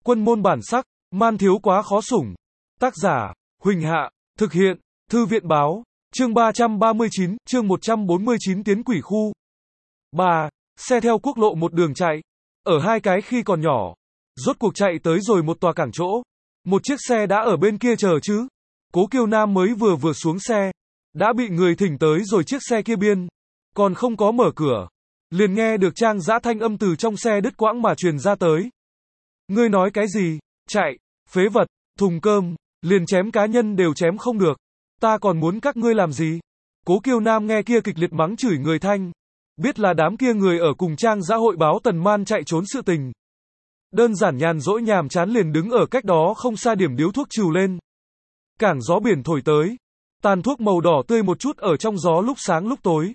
Quân môn bản sắc, man thiếu quá khó sủng. Tác giả, Huỳnh Hạ, thực hiện, Thư viện báo, chương 339, chương 149 tiến quỷ khu. 3. Xe theo quốc lộ một đường chạy. Ở hai cái khi còn nhỏ. Rốt cuộc chạy tới rồi một tòa cảng chỗ. Một chiếc xe đã ở bên kia chờ chứ. Cố Kiêu Nam mới vừa xuống xe. Đã bị người thỉnh tới rồi chiếc xe kia biên. Còn không có mở cửa. Liền nghe được Trang Dã thanh âm từ trong xe đứt quãng mà truyền ra tới. Ngươi nói cái gì? Chạy, phế vật, thùng cơm, liền chém cá nhân đều chém không được. Ta còn muốn các ngươi làm gì? Cố Kiêu Nam nghe kia kịch liệt mắng chửi người thanh. Biết là đám kia người ở cùng Trang Dã hội báo Tần Man chạy trốn sự tình. Đơn giản nhàn rỗi nhàm chán liền đứng ở cách đó không xa điểm điếu thuốc trừ lên. Cảng gió biển thổi tới. Tàn thuốc màu đỏ tươi một chút ở trong gió lúc sáng lúc tối.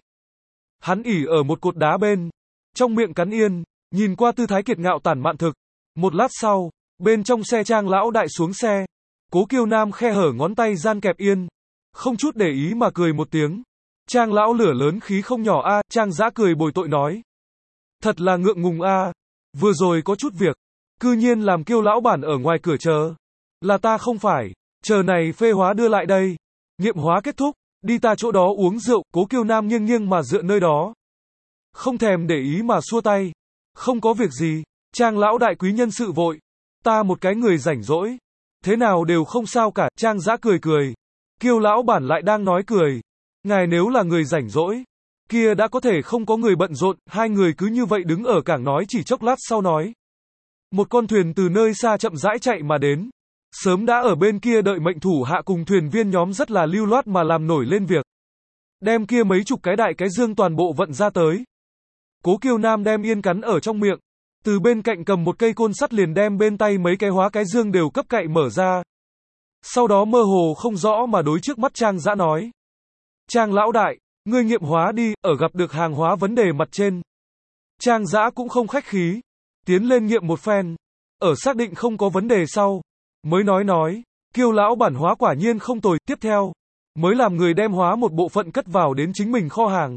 Hắn ỉ ở một cột đá bên. Trong miệng cắn yên, nhìn qua tư thái kiệt ngạo tản mạn thực. Một lát sau, bên trong xe Trang lão đại xuống xe. Cố Kiêu Nam khe hở ngón tay gian kẹp yên. Không chút để ý mà cười một tiếng. Trang lão lửa lớn khí không nhỏ a. Trang Dã cười bồi tội nói. Thật là ngượng ngùng a. Vừa rồi có chút việc. Cư nhiên làm Kiêu lão bản ở ngoài cửa chờ. Là ta không phải. Chờ này phê hóa đưa lại đây. Nghiệm hóa kết thúc. Đi ta chỗ đó uống rượu. Cố Kiêu Nam nghiêng nghiêng mà dựa nơi đó. Không thèm để ý mà xua tay. Không có việc gì. Trang lão đại quý nhân sự vội. Ta một cái người rảnh rỗi. Thế nào đều không sao cả. Trang Dã cười cười. Kiêu lão bản lại đang nói cười. Ngài nếu là người rảnh rỗi. Kia đã có thể không có người bận rộn. Hai người cứ như vậy đứng ở cảng nói chỉ chốc lát sau nói. Một con thuyền từ nơi xa chậm rãi chạy mà đến. Sớm đã ở bên kia đợi mệnh thủ hạ cùng thuyền viên nhóm rất là lưu loát mà làm nổi lên việc. Đem kia mấy chục cái đại cái dương toàn bộ vận ra tới. Cố Kiêu Nam đem yên cắn ở trong miệng. Từ bên cạnh cầm một cây côn sắt liền đem bên tay mấy cái hóa cái dương đều cấp cậy mở ra. Sau đó mơ hồ không rõ mà đối trước mắt Trang Dã nói. Trang lão đại, ngươi nghiệm hóa đi, ở gặp được hàng hóa vấn đề mặt trên. Trang Dã cũng không khách khí. Tiến lên nghiệm một phen. Ở xác định không có vấn đề sau. Mới nói, Kiêu lão bản hóa quả nhiên không tồi. Tiếp theo, mới làm người đem hóa một bộ phận cất vào đến chính mình kho hàng.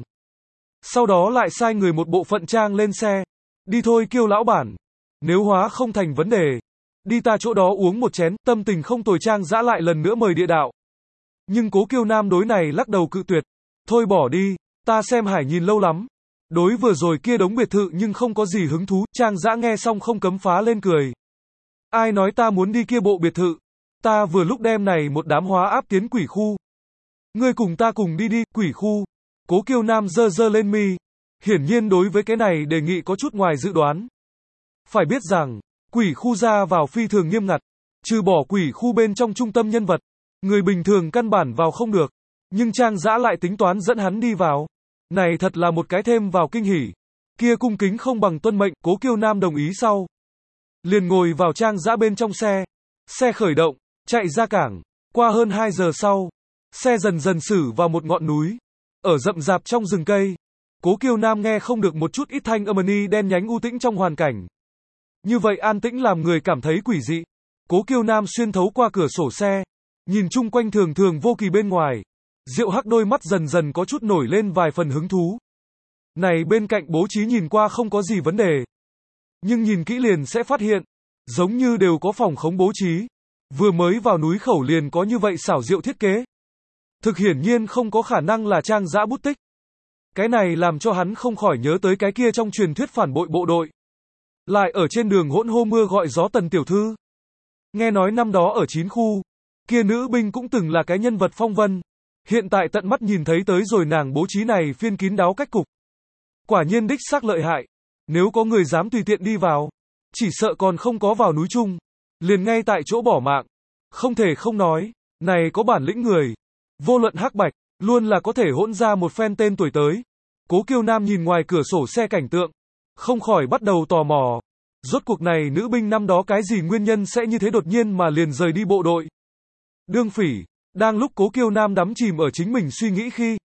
Sau đó lại sai người một bộ phận trang lên xe. Đi thôi Kiêu lão bản. Nếu hóa không thành vấn đề. Đi ta chỗ đó uống một chén. Tâm tình không tồi. Trang Dã lại lần nữa mời địa đạo. Nhưng Cố Kiêu Nam đối này lắc đầu cự tuyệt. Thôi bỏ đi. Ta xem hải nhìn lâu lắm. Đối vừa rồi kia đống biệt thự nhưng không có gì hứng thú. Trang Dã nghe xong không cấm phá lên cười. Ai nói ta muốn đi kia bộ biệt thự. Ta vừa lúc đem này một đám hóa áp tiến quỷ khu. Ngươi cùng ta cùng đi quỷ khu. Cố Kiêu Nam giơ lên mi. Hiển nhiên đối với cái này đề nghị có chút ngoài dự đoán. Phải biết rằng, quỷ khu ra vào phi thường nghiêm ngặt. Trừ bỏ quỷ khu bên trong trung tâm nhân vật. Người bình thường căn bản vào không được. Nhưng Trang Dã lại tính toán dẫn hắn đi vào. Này thật là một cái thêm vào kinh hỉ. Kia cung kính không bằng tuân mệnh. Cố Kiêu Nam đồng ý sau. Liền ngồi vào Trang Dã bên trong xe. Xe khởi động, chạy ra cảng. Qua hơn 2 giờ sau. Xe dần dần xử vào một ngọn núi. Ở rậm rạp trong rừng cây. Cố Kiêu Nam nghe không được một chút ít thanh âm đen nhánh u tĩnh trong hoàn cảnh. Như vậy an tĩnh làm người cảm thấy quỷ dị. Cố Kiêu Nam xuyên thấu qua cửa sổ xe. Nhìn chung quanh thường thường vô kỳ bên ngoài. Diệu Hắc đôi mắt dần dần có chút nổi lên vài phần hứng thú. Này bên cạnh bố trí nhìn qua không có gì vấn đề. Nhưng nhìn kỹ liền sẽ phát hiện. Giống như đều có phòng khống bố trí. Vừa mới vào núi khẩu liền có như vậy xảo diệu thiết kế. Thực hiển nhiên không có khả năng là Trang Dã bút tích. Cái này làm cho hắn không khỏi nhớ tới cái kia trong truyền thuyết phản bội bộ đội. Lại ở trên đường hỗn hô mưa gọi gió Tần tiểu thư. Nghe nói năm đó ở 9 khu. Kia nữ binh cũng từng là cái nhân vật phong vân. Hiện tại tận mắt nhìn thấy tới rồi nàng bố trí này phiên kín đáo cách cục. Quả nhiên đích xác lợi hại. Nếu có người dám tùy tiện đi vào. Chỉ sợ còn không có vào núi chung. Liền ngay tại chỗ bỏ mạng. Không thể không nói. Này có bản lĩnh người. Vô luận hắc bạch. Luôn là có thể hỗn ra một phen tên tuổi tới. Cố Kiêu Nam nhìn ngoài cửa sổ xe cảnh tượng. Không khỏi bắt đầu tò mò. Rốt cuộc này nữ binh năm đó cái gì nguyên nhân sẽ như thế đột nhiên mà liền rời đi bộ đội. Đương Phỉ. Đang lúc Cố Kiêu Nam đắm chìm ở chính mình suy nghĩ khi.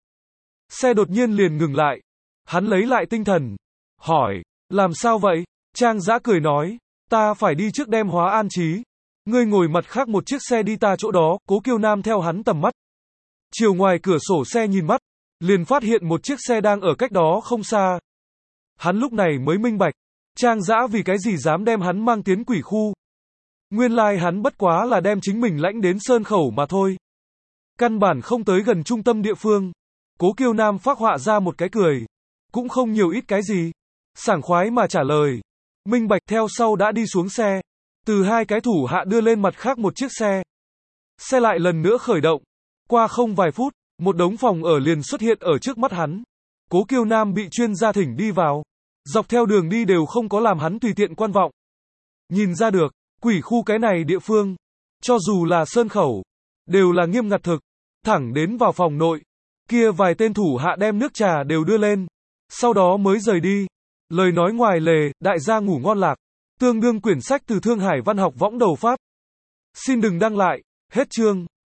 Xe đột nhiên liền ngừng lại. Hắn lấy lại tinh thần. Hỏi. Làm sao vậy? Trang Dã cười nói. Ta phải đi trước đem hóa an trí. Ngươi ngồi mặt khác một chiếc xe đi ta chỗ đó. Cố Kiêu Nam theo hắn tầm mắt. Chiều ngoài cửa sổ xe nhìn mắt. Liền phát hiện một chiếc xe đang ở cách đó không xa. Hắn lúc này mới minh bạch. Trang Dã vì cái gì dám đem hắn mang tiến quỷ khu. Nguyên lai hắn bất quá là đem chính mình lãnh đến Sơn Khẩu mà thôi. Căn bản không tới gần trung tâm địa phương. Cố Kiêu Nam phác họa ra một cái cười. Cũng không nhiều ít cái gì. Sảng khoái mà trả lời. Minh bạch theo sau đã đi xuống xe. Từ hai cái thủ hạ đưa lên mặt khác một chiếc xe. Xe lại lần nữa khởi động. Qua không vài phút, một đống phòng ở liền xuất hiện ở trước mắt hắn. Cố Kiêu Nam bị chuyên gia thỉnh đi vào. Dọc theo đường đi đều không có làm hắn tùy tiện quan vọng. Nhìn ra được, quỷ khu cái này địa phương, cho dù là Sơn Khẩu, đều là nghiêm ngặt thực. Thẳng đến vào phòng nội, kia vài tên thủ hạ đem nước trà đều đưa lên, sau đó mới rời đi. Lời nói ngoài lề, đại gia ngủ ngon lạc. Tương đương quyển sách từ Thương Hải Văn học võng đầu phát. Xin đừng đăng lại, hết chương.